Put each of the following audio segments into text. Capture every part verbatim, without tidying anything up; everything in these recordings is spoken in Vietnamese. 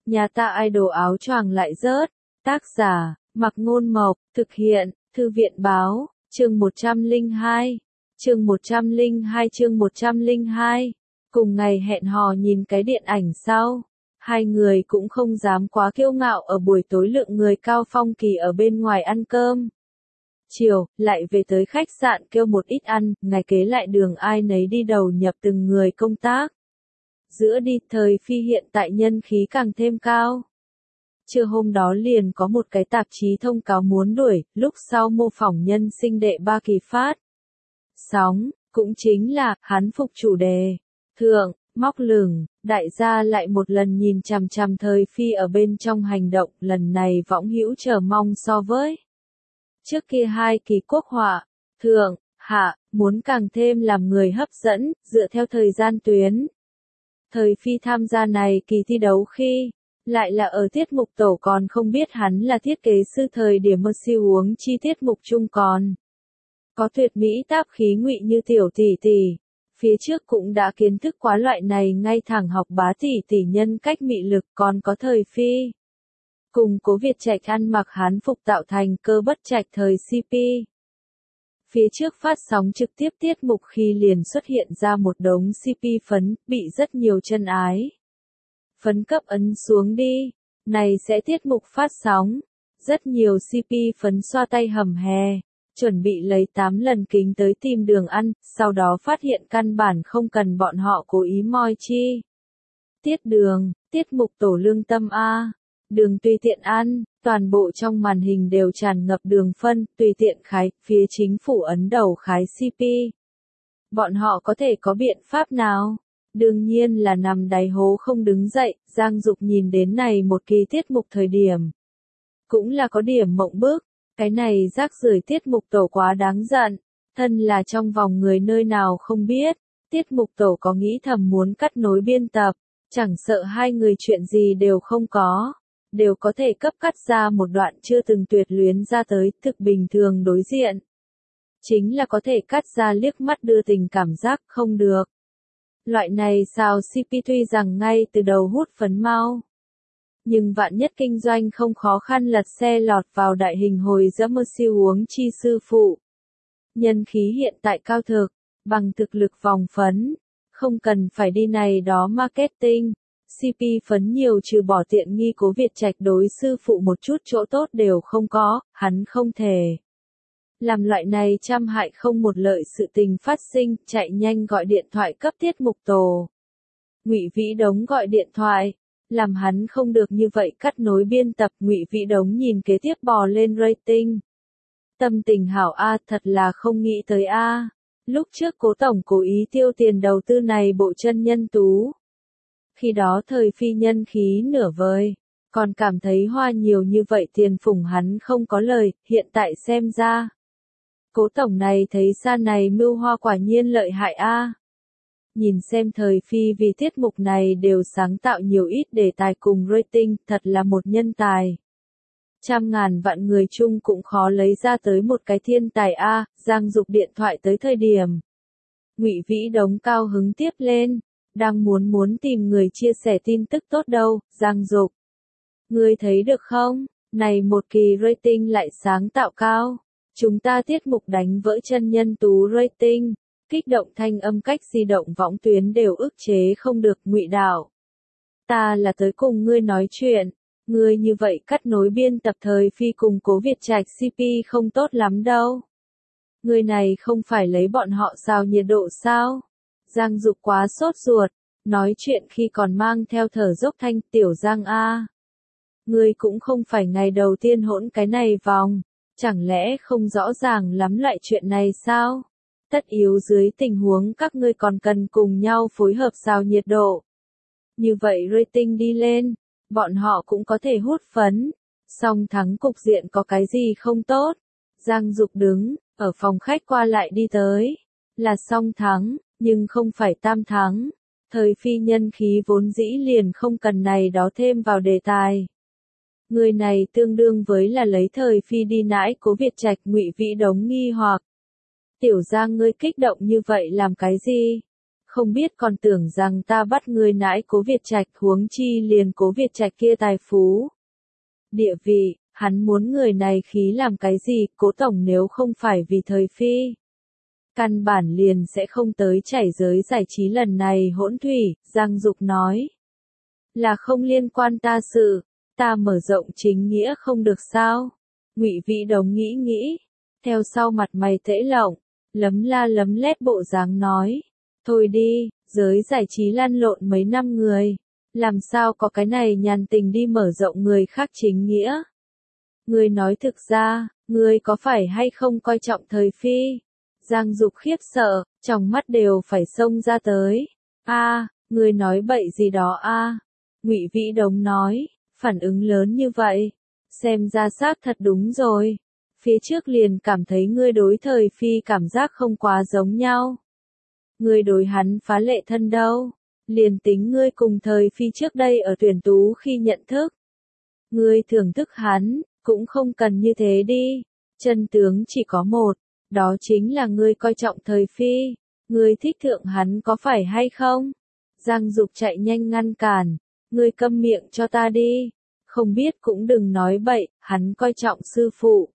Nhà ta idol áo choàng lại rớt. Tác giả, Mặc Ngôn Mộc, thực hiện, Thư viện Báo, chương một trăm lẻ hai. Chương một trăm lẻ hai chương một trăm lẻ hai. Cùng ngày hẹn hò nhìn cái điện ảnh sau. Hai người cũng không dám quá kiêu ngạo ở buổi tối lượng người cao phong kỳ ở bên ngoài ăn cơm. Chiều, lại về tới khách sạn kêu một ít ăn, ngày kế lại đường ai nấy đi đầu nhập từng người công tác. Giữa đi, thời phi hiện tại nhân khí càng thêm cao. Trưa hôm đó liền có một cái tạp chí thông cáo muốn đuổi, lúc sau mô phỏng nhân sinh đệ ba kỳ phát. Sóng, cũng chính là, hắn phục chủ đề. Thượng, móc lửng, đại gia lại một lần nhìn chằm chằm thời phi ở bên trong hành động, lần này võng hữu chờ mong so với trước kia hai kỳ quốc họa, thượng, hạ, muốn càng thêm làm người hấp dẫn, dựa theo thời gian tuyến. Thời phi tham gia này kỳ thi đấu khi, lại là ở tiết mục tổ còn không biết hắn là thiết kế sư thời điểm mơ siêu uống chi tiết mục chung còn. Có tuyệt mỹ táp khí ngụy như tiểu tỷ tỷ. Phía trước cũng đã kiến thức quá loại này ngay thẳng học bá tỷ tỷ nhân cách mị lực còn có thời phi. Cùng Cố Việt Trạch ăn mặc hán phục tạo thành cơ bất trạch thời xê pê. Phía trước phát sóng trực tiếp tiết mục khi liền xuất hiện ra một đống xê pê phấn, bị rất nhiều chân ái. Phấn cấp ấn xuống đi, này sẽ tiết mục phát sóng. Rất nhiều xê pê phấn xoa tay hầm hè, chuẩn bị lấy tám lần kính tới tìm đường ăn, sau đó phát hiện căn bản không cần bọn họ cố ý moi chi. Tiết đường, tiết mục tổ lương tâm A. Đường tùy tiện ăn, toàn bộ trong màn hình đều tràn ngập đường phân, tùy tiện khái, phía chính phủ ấn đầu khái xê pê. Bọn họ có thể có biện pháp nào? Đương nhiên là nằm đáy hố không đứng dậy, Giang Dục nhìn đến này một kỳ tiết mục thời điểm. Cũng là có điểm mộng bức, cái này rác rưởi tiết mục tổ quá đáng giận, thân là trong vòng người nơi nào không biết, tiết mục tổ có nghĩ thầm muốn cắt nối biên tập, chẳng sợ hai người chuyện gì đều không có. Đều có thể cấp cắt ra một đoạn chưa từng tuyệt luyến ra tới, thực bình thường đối diện. Chính là có thể cắt ra liếc mắt đưa tình cảm giác không được. Loại này sao xê pê tuy rằng ngay từ đầu hút phấn mau. Nhưng vạn nhất kinh doanh không khó khăn lật xe lọt vào đại hình hồi dẫm mơ siêu uống chi sư phụ. Nhân khí hiện tại cao thực, bằng thực lực vòng phấn. Không cần phải đi này đó marketing. xê pê phấn nhiều trừ bỏ tiện nghi Cố Việt Trạch đối sư phụ một chút chỗ tốt đều không có, hắn không thể. Làm loại này trăm hại không một lợi sự tình phát sinh, chạy nhanh gọi điện thoại cấp tiết mục tổ. Ngụy Vĩ Đống gọi điện thoại, làm hắn không được như vậy cắt nối biên tập. Ngụy Vĩ Đống nhìn kế tiếp bò lên rating. Tâm tình hảo a, thật là không nghĩ tới a. Lúc trước Cố tổng cố ý tiêu tiền đầu tư này bộ chân nhân tú. Khi đó thời phi nhân khí nửa vời, còn cảm thấy hoa nhiều như vậy tiền phủng hắn không có lời, hiện tại xem ra. Cố tổng này thấy xa này mưu hoa quả nhiên lợi hại a. Nhìn xem thời phi vì tiết mục này đều sáng tạo nhiều ít đề tài cùng rating, thật là một nhân tài. Trăm ngàn vạn người chung cũng khó lấy ra tới một cái thiên tài a. Giang Dục điện thoại tới thời điểm. Ngụy Vĩ Đống cao hứng tiếp lên. Đang muốn muốn tìm người chia sẻ tin tức tốt đâu, Giang Dục. Ngươi thấy được không, này một kỳ rating lại sáng tạo cao. Chúng ta tiết mục đánh vỡ chân nhân tú rating, kích động thanh âm cách di động võng tuyến đều ức chế không được. Ngụy Đạo. Ta là tới cùng ngươi nói chuyện, ngươi như vậy cắt nối biên tập thời phi cùng Cố Việt Trạch xê pê không tốt lắm đâu. Ngươi này không phải lấy bọn họ sao nhiệt độ sao? Giang Dục quá sốt ruột, nói chuyện khi còn mang theo thở dốc thanh. Tiểu Giang a, ngươi cũng không phải ngày đầu tiên hỗn cái này vòng, chẳng lẽ không rõ ràng lắm loại chuyện này sao? Tất yếu dưới tình huống các ngươi còn cần cùng nhau phối hợp sao nhiệt độ. Như vậy rating đi lên, bọn họ cũng có thể hút phấn, song thắng cục diện có cái gì không tốt? Giang Dục đứng ở phòng khách qua lại đi tới, là song thắng. Nhưng không phải tam thắng, thời phi nhân khí vốn dĩ liền không cần này đó thêm vào đề tài. Người này tương đương với là lấy thời phi đi nãi Cố Việt Trạch. Ngụy Vĩ Đống nghi hoặc. Tiểu Giang ngươi kích động như vậy làm cái gì? không biết còn tưởng rằng ta bắt ngươi nãi Cố Việt Trạch, huống chi liền Cố Việt Trạch kia tài phú. Địa vị, hắn muốn người này khí làm cái gì, Cố tổng nếu không phải vì thời phi. Căn bản liền sẽ không tới chảy giới giải trí lần này hỗn thủy, Giang Dục nói. Là không liên quan ta sự, ta mở rộng chính nghĩa không được sao? Ngụy Vĩ Đống nghĩ nghĩ, theo sau mặt mày tễ lộng, lấm la lấm lét bộ dáng nói. Thôi đi, giới giải trí lăn lộn mấy năm người, làm sao có cái này nhàn tình đi mở rộng người khác chính nghĩa? Ngươi nói thực ra, ngươi có phải hay không coi trọng thời phi? Giang Dục khiếp sợ, trong mắt đều phải xông ra tới. A, ngươi nói bậy gì đó a? Ngụy Vĩ Đống nói, phản ứng lớn như vậy, xem ra xác thật đúng rồi. Phía trước liền cảm thấy ngươi đối thời phi cảm giác không quá giống nhau. Ngươi đối hắn phá lệ thân đâu, liền tính ngươi cùng thời phi trước đây ở tuyển tú khi nhận thức. Ngươi thưởng thức hắn, cũng không cần như thế đi, chân tướng chỉ có một, đó chính là ngươi coi trọng thời phi, ngươi thích thượng hắn có phải hay không? Giang Dục chạy nhanh ngăn cản, ngươi câm miệng cho ta đi, không biết cũng đừng nói bậy, hắn coi trọng sư phụ.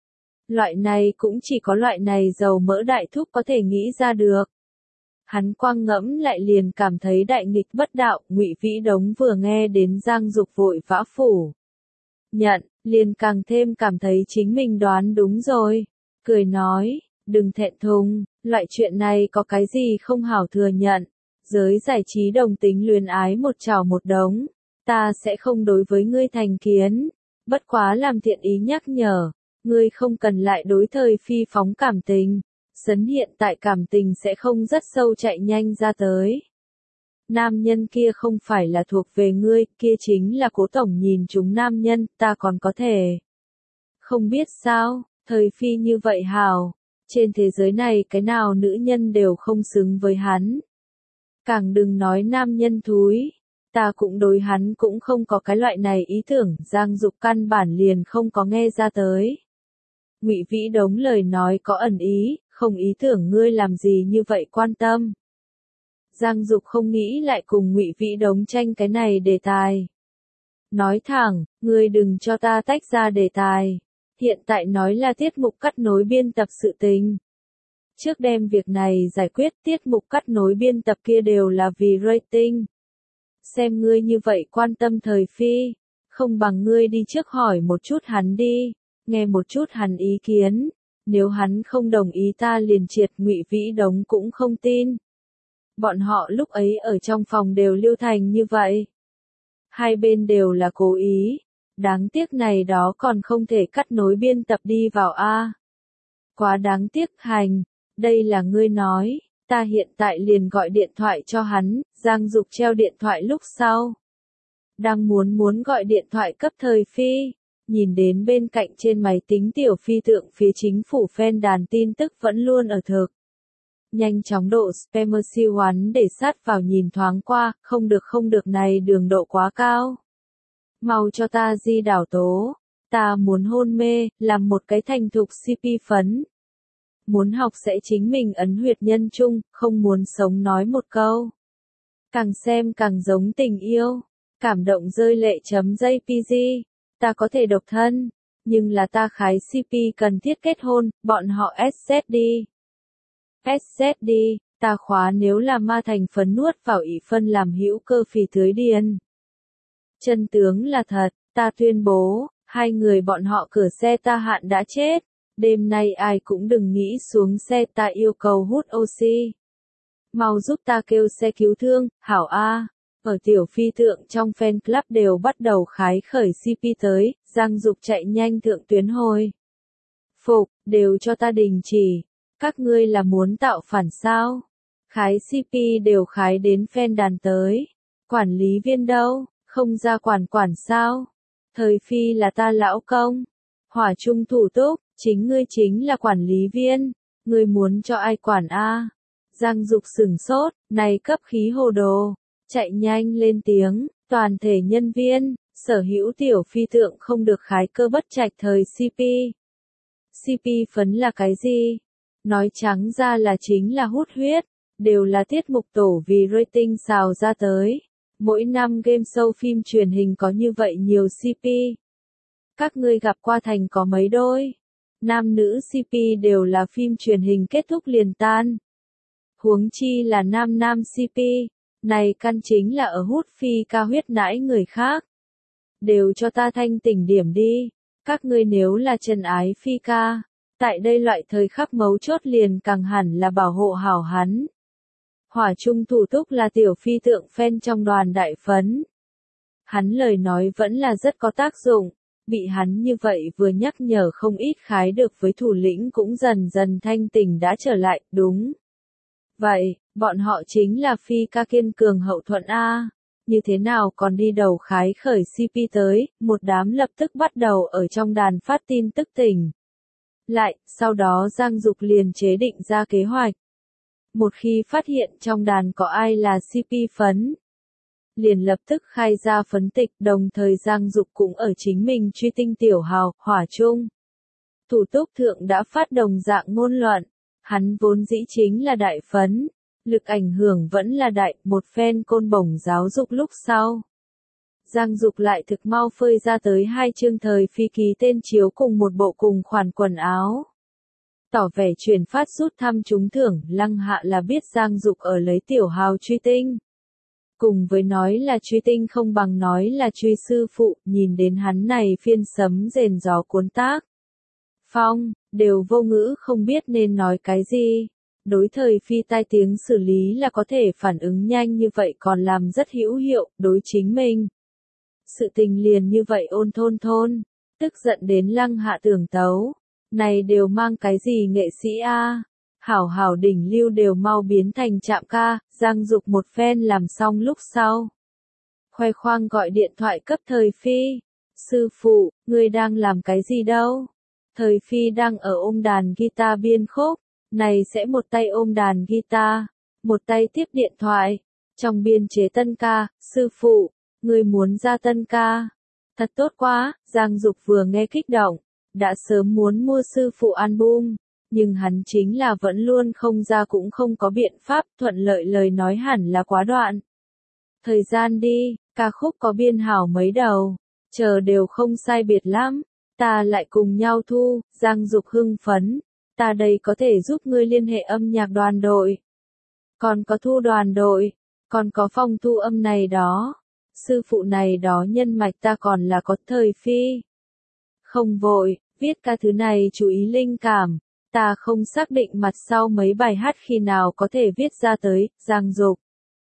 Loại này cũng chỉ có loại này dầu mỡ đại thúc có thể nghĩ ra được. Hắn quang ngẫm lại liền cảm thấy đại nghịch bất đạo, Ngụy Vĩ Đống vừa nghe đến Giang Dục vội vã phủ nhận, liền càng thêm cảm thấy chính mình đoán đúng rồi, cười nói, đừng thẹn thùng, loại chuyện này có cái gì không hảo thừa nhận, giới giải trí đồng tính luyến ái một chảo một đống, ta sẽ không đối với ngươi thành kiến, bất quá làm thiện ý nhắc nhở, ngươi không cần lại đối thời phi phóng cảm tình. Sấn hiện tại cảm tình sẽ không rất sâu chạy nhanh ra tới. Nam nhân kia không phải là thuộc về ngươi, kia chính là Cố tổng nhìn chúng nam nhân, ta còn có thể. Không biết sao, thời phi như vậy hào, trên thế giới này cái nào nữ nhân đều không xứng với hắn. Càng đừng nói nam nhân thúi, ta cũng đối hắn cũng không có cái loại này ý tưởng, Giang Dục căn bản liền không có nghe ra tới. Ngụy Vĩ Đống lời nói có ẩn ý, không ý tưởng ngươi làm gì như vậy quan tâm. Giang Dục không nghĩ lại cùng Ngụy Vĩ Đống tranh cái này đề tài. Nói thẳng, ngươi đừng cho ta tách ra đề tài. Hiện tại nói là tiết mục cắt nối biên tập sự tình. Trước đem việc này giải quyết, tiết mục cắt nối biên tập kia đều là vì rating. Xem ngươi như vậy quan tâm thời phi, không bằng ngươi đi trước hỏi một chút hắn đi, nghe một chút hắn ý kiến. Nếu hắn không đồng ý ta liền triệt, Ngụy Vĩ Đống cũng không tin. Bọn họ lúc ấy ở trong phòng đều lưu thành như vậy. Hai bên đều là cố ý. Đáng tiếc này đó còn không thể cắt nối biên tập đi vào a. Quá đáng tiếc hành. Đây là ngươi nói. Ta hiện tại liền gọi điện thoại cho hắn. Giang Dục treo điện thoại lúc sau. Đang muốn muốn gọi điện thoại cấp thời phi. Nhìn đến bên cạnh trên máy tính tiểu phi tượng phía chính phủ fan đàn tin tức vẫn luôn ở thực. Nhanh chóng độ spammer siêu hoán để sát vào nhìn thoáng qua, không được không được này đường độ quá cao. Mau cho ta di đảo tố, ta muốn hôn mê, làm một cái thành thục xê pê phấn. Muốn học sẽ chính mình ấn huyệt nhân trung, không muốn sống nói một câu. Càng xem càng giống tình yêu, cảm động rơi lệ chấm jpg. Ta có thể độc thân, nhưng là ta khái xê pê cần thiết kết hôn, bọn họ ét zét đi. ét zét đi, ta khóa nếu là ma thành phấn nuốt vào ỷ phân làm hữu cơ phì tưới điên. Chân tướng là thật, ta tuyên bố, hai người bọn họ cửa xe ta hạn đã chết, đêm nay ai cũng đừng nghĩ xuống xe, ta yêu cầu hút oxy. Mau giúp ta kêu xe cứu thương, hảo a. Ở tiểu phi tượng trong fan club đều bắt đầu khái khởi xê pê tới, Giang Dục chạy nhanh thượng tuyến hồi. Phục, đều cho ta đình chỉ. Các ngươi là muốn tạo phản sao? Khái xê pê đều khái đến fan đàn tới. Quản lý viên đâu? Không ra quản quản sao? Thời phi là ta lão công. Hỏa trung thủ túc, chính ngươi chính là quản lý viên. Ngươi muốn cho ai quản a? Giang Dục sửng sốt, này cấp khí hồ đồ. Chạy nhanh lên tiếng, toàn thể nhân viên, sở hữu tiểu phi tượng không được khái cơ bất trạch thời xê pê. xê pê phấn là cái gì? Nói trắng ra là chính là hút huyết, đều là tiết mục tổ vì rating xào ra tới. Mỗi năm game show phim truyền hình có như vậy nhiều xê pê. Các ngươi gặp qua thành có mấy đôi? Nam nữ xê pê đều là phim truyền hình kết thúc liền tan. Huống chi là nam nam xê pê, này căn chính là ở hút phi ca huyết nãi người khác. Đều cho ta thanh tỉnh điểm đi, các ngươi nếu là chân ái phi ca, tại đây loại thời khắc mấu chốt liền càng hẳn là bảo hộ hảo hắn. Hỏa Trung Thủ Túc là tiểu phi tượng fan trong đoàn đại phấn. Hắn lời nói vẫn là rất có tác dụng, bị hắn như vậy vừa nhắc nhở không ít khái được với thủ lĩnh cũng dần dần thanh tỉnh đã trở lại, đúng. Vậy, bọn họ chính là phi ca kiên cường hậu thuẫn A. Như thế nào còn đi đầu khái khởi xê pê tới, một đám lập tức bắt đầu ở trong đàn phát tin tức tỉnh. Lại, sau đó Giang Dục liền chế định ra kế hoạch. Một khi phát hiện trong đàn có ai là xê pê phấn, liền lập tức khai ra phấn tịch, đồng thời Giang Dục cũng ở chính mình truy tinh tiểu hào, Hỏa Trung. Thủ Túc Thượng đã phát đồng dạng ngôn luận, hắn vốn dĩ chính là đại phấn, lực ảnh hưởng vẫn là đại, một phen côn bổng giáo dục lúc sau. Giang Dục lại thực mau phơi ra tới hai chương thời phi ký tên chiếu cùng một bộ cùng khoản quần áo. Tỏ vẻ truyền phát rút thăm trúng thưởng, Lăng Hạ là biết Giang Dục ở lấy tiểu hào truy tinh. Cùng với nói là truy tinh không bằng nói là truy sư phụ, nhìn đến hắn này phiên sấm rền gió cuốn tác. Phong, đều vô ngữ không biết nên nói cái gì. Đối thời phi tai tiếng xử lý là có thể phản ứng nhanh như vậy còn làm rất hữu hiệu, đối chính mình. Sự tình liền như vậy ôn thôn thôn, tức giận đến Lăng Hạ tưởng tấu. Này đều mang cái gì nghệ sĩ a? Hảo hảo đỉnh lưu đều mau biến thành trạm ca, Giang Dục một phen làm xong lúc sau. Khoe khoang gọi điện thoại cấp thời phi. Sư phụ, ngươi đang làm cái gì đâu? Thời phi đang ở ôm đàn guitar biên khúc, này sẽ một tay ôm đàn guitar, một tay tiếp điện thoại. Trong biên chế tân ca, sư phụ, ngươi muốn ra tân ca. Thật tốt quá, Giang Dục vừa nghe kích động, đã sớm muốn mua sư phụ album. Nhưng hắn chính là vẫn luôn không ra cũng không có biện pháp, thuận lợi lời nói hẳn là quá đoạn. Thời gian đi, ca khúc có biên hảo mấy đầu, chờ đều không sai biệt lắm, ta lại cùng nhau thu, Giang Dục hưng phấn, ta đây có thể giúp ngươi liên hệ âm nhạc đoàn đội. Còn có thu đoàn đội, còn có phòng thu âm này đó, sư phụ này đó nhân mạch ta còn là có thời phi. Không vội, viết ca thứ này chú ý linh cảm. Ta không xác định mặt sau mấy bài hát khi nào có thể viết ra tới, Giang Dục.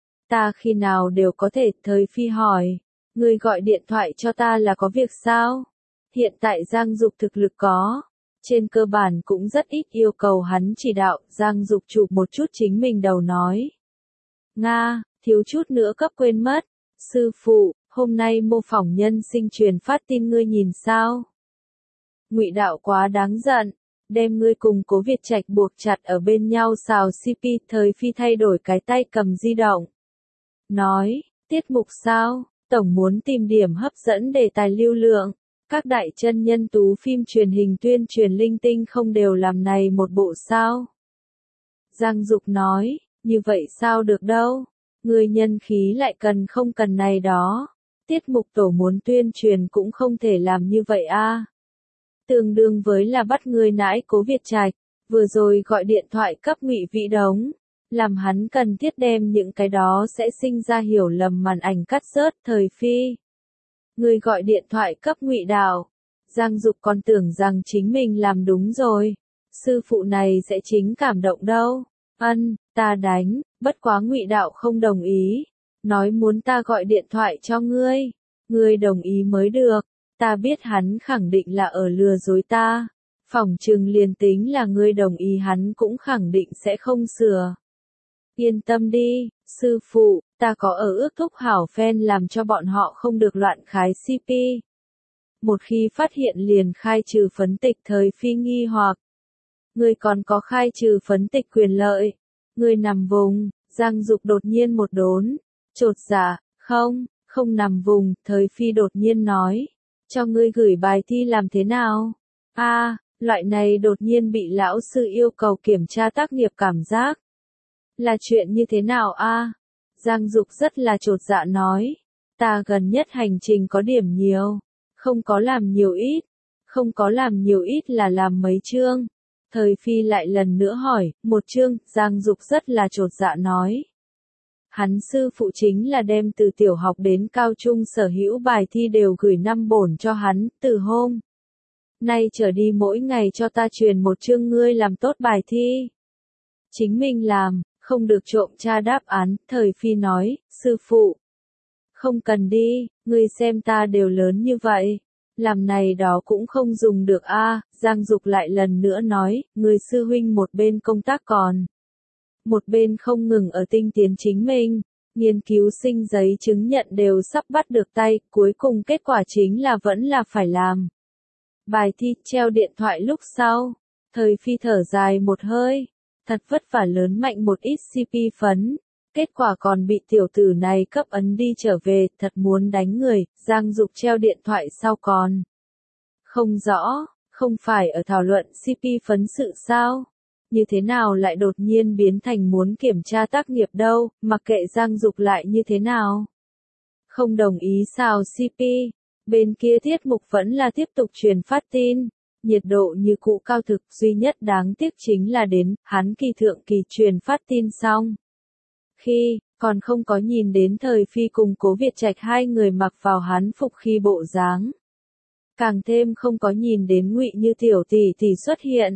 Ta khi nào đều có thể, thời phi hỏi. Người gọi điện thoại cho ta là có việc sao? Hiện tại Giang Dục thực lực có. Trên cơ bản cũng rất ít yêu cầu hắn chỉ đạo, Giang Dục chụp một chút chính mình đầu nói. Nga, thiếu chút nữa cấp quên mất. Sư phụ, hôm nay mô phỏng nhân sinh truyền phát tin ngươi nhìn sao? Ngụy Đạo quá đáng giận. Đem ngươi cùng Cố Việt Trạch buộc chặt ở bên nhau xào xê pê, thời phi thay đổi cái tay cầm di động. Nói, tiết mục sao, tổng muốn tìm điểm hấp dẫn đề tài lưu lượng. Các đại chân nhân tú phim truyền hình tuyên truyền linh tinh không đều làm này một bộ sao. Giang Dục nói, như vậy sao được đâu, người nhân khí lại cần không cần này đó. Tiết mục tổ muốn tuyên truyền cũng không thể làm như vậy a. Tương đương với là bắt người nãi Cố Việt Trạch, vừa rồi gọi điện thoại cấp Ngụy Vĩ Đống, làm hắn cần thiết đem những cái đó sẽ sinh ra hiểu lầm màn ảnh cắt rớt, thời phi. Người gọi điện thoại cấp Ngụy Đạo, Giang Dục còn tưởng rằng chính mình làm đúng rồi, sư phụ này sẽ chính cảm động đâu. Ân, ta đánh, bất quá Ngụy Đạo không đồng ý, nói muốn ta gọi điện thoại cho ngươi, ngươi đồng ý mới được. Ta biết hắn khẳng định là ở lừa dối ta, phỏng chừng liền tính là ngươi đồng ý hắn cũng khẳng định sẽ không sửa. Yên tâm đi, sư phụ, ta có ở ước thúc hảo fan làm cho bọn họ không được loạn khái xê pê. Một khi phát hiện liền khai trừ phấn tịch, thời phi nghi hoặc. Ngươi còn có khai trừ phấn tịch quyền lợi. Ngươi nằm vùng, Giang Dục đột nhiên một đốn, chột dạ, không, không nằm vùng, thời phi đột nhiên nói. Cho ngươi gửi bài thi làm thế nào? A, à, loại này đột nhiên bị lão sư yêu cầu kiểm tra tác nghiệp cảm giác. Là chuyện như thế nào a? Giang Dục rất là chột dạ nói. Ta gần nhất hành trình có điểm nhiều. Không có làm nhiều ít. Không có làm nhiều ít là làm mấy chương. Thời Phi lại lần nữa hỏi, một chương, Giang Dục rất là chột dạ nói. Hắn sư phụ chính là đem từ tiểu học đến cao trung sở hữu bài thi đều gửi năm bổn cho hắn, từ hôm nay trở đi mỗi ngày cho ta truyền một chương ngươi làm tốt bài thi. Chính mình làm, không được trộm tra đáp án, Thời Phi nói, sư phụ. Không cần đi, ngươi xem ta đều lớn như vậy. Làm này đó cũng không dùng được a. Giang Dục lại lần nữa nói, người sư huynh một bên công tác còn. Một bên không ngừng ở tinh tiến chính mình, nghiên cứu sinh giấy chứng nhận đều sắp bắt được tay, cuối cùng kết quả chính là vẫn là phải làm. Bài thi treo điện thoại lúc sau, Thời Phi thở dài một hơi, thật vất vả lớn mạnh một ít xê pê phấn, kết quả còn bị tiểu tử này cấp ấn đi trở về, thật muốn đánh người. Giang Dục treo điện thoại sau còn. Không rõ, không phải ở thảo luận xê pê phấn sự sao? Như thế nào lại đột nhiên biến thành muốn kiểm tra tác nghiệp đâu, mặc kệ Giang Dục lại như thế nào? Không đồng ý sao xê pê? Bên kia tiết mục vẫn là tiếp tục truyền phát tin, nhiệt độ như cũ cao thực, duy nhất đáng tiếc chính là đến, hắn kỳ thượng kỳ truyền phát tin xong. Khi, còn không có nhìn đến Thời Phi cùng Cố Việt Trạch hai người mặc vào hắn phục khi bộ dáng. Càng thêm không có nhìn đến Ngụy Như tiểu tỷ tỷ xuất hiện.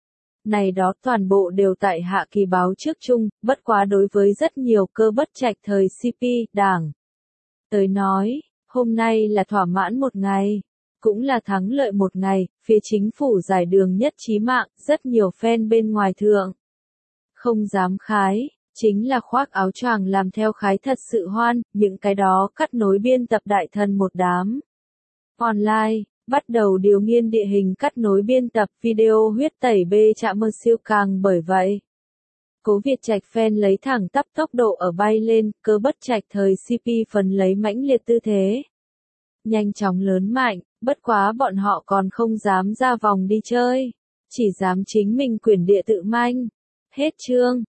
Này đó toàn bộ đều tại hạ kỳ báo trước chung, bất quá đối với rất nhiều cơ bất trạch thời xê pê, đảng. Tới nói, hôm nay là thỏa mãn một ngày, cũng là thắng lợi một ngày, phía chính phủ giải đường nhất trí mạng, rất nhiều fan bên ngoài thượng. Không dám khái, chính là khoác áo choàng làm theo khái thật sự hoan, những cái đó cắt nối biên tập đại thần một đám. Online, bắt đầu điều nghiên địa hình cắt nối biên tập video huyết tẩy bê chạm mơ siêu càng bởi vậy. Cố Việt Trạch fan lấy thẳng tắp tốc độ ở bay lên, cơ bất trạch thời xê pê phần lấy mãnh liệt tư thế. Nhanh chóng lớn mạnh, bất quá bọn họ còn không dám ra vòng đi chơi, chỉ dám chính mình quyền địa tự manh. Hết chương.